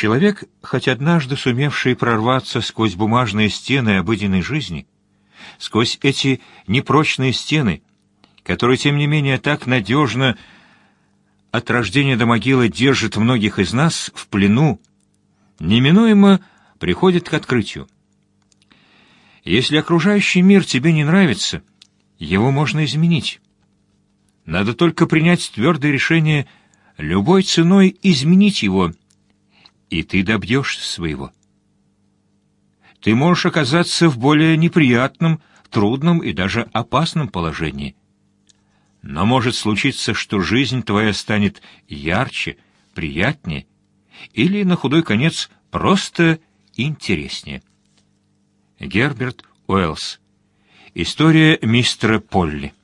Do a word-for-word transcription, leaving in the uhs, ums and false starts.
Человек, хоть однажды сумевший прорваться сквозь бумажные стены обыденной жизни, сквозь эти непрочные стены, которые, тем не менее, так надежно от рождения до могилы держат многих из нас в плену, неминуемо приходит к открытию. Если окружающий мир тебе не нравится, его можно изменить. Надо только принять твердое решение любой ценой изменить его, и ты добьешься своего. Ты можешь оказаться в более неприятном, трудном и даже опасном положении. Но может случиться, что жизнь твоя станет ярче, приятнее или, на худой конец, просто интереснее. Герберт Уэллс. История мистера Полли.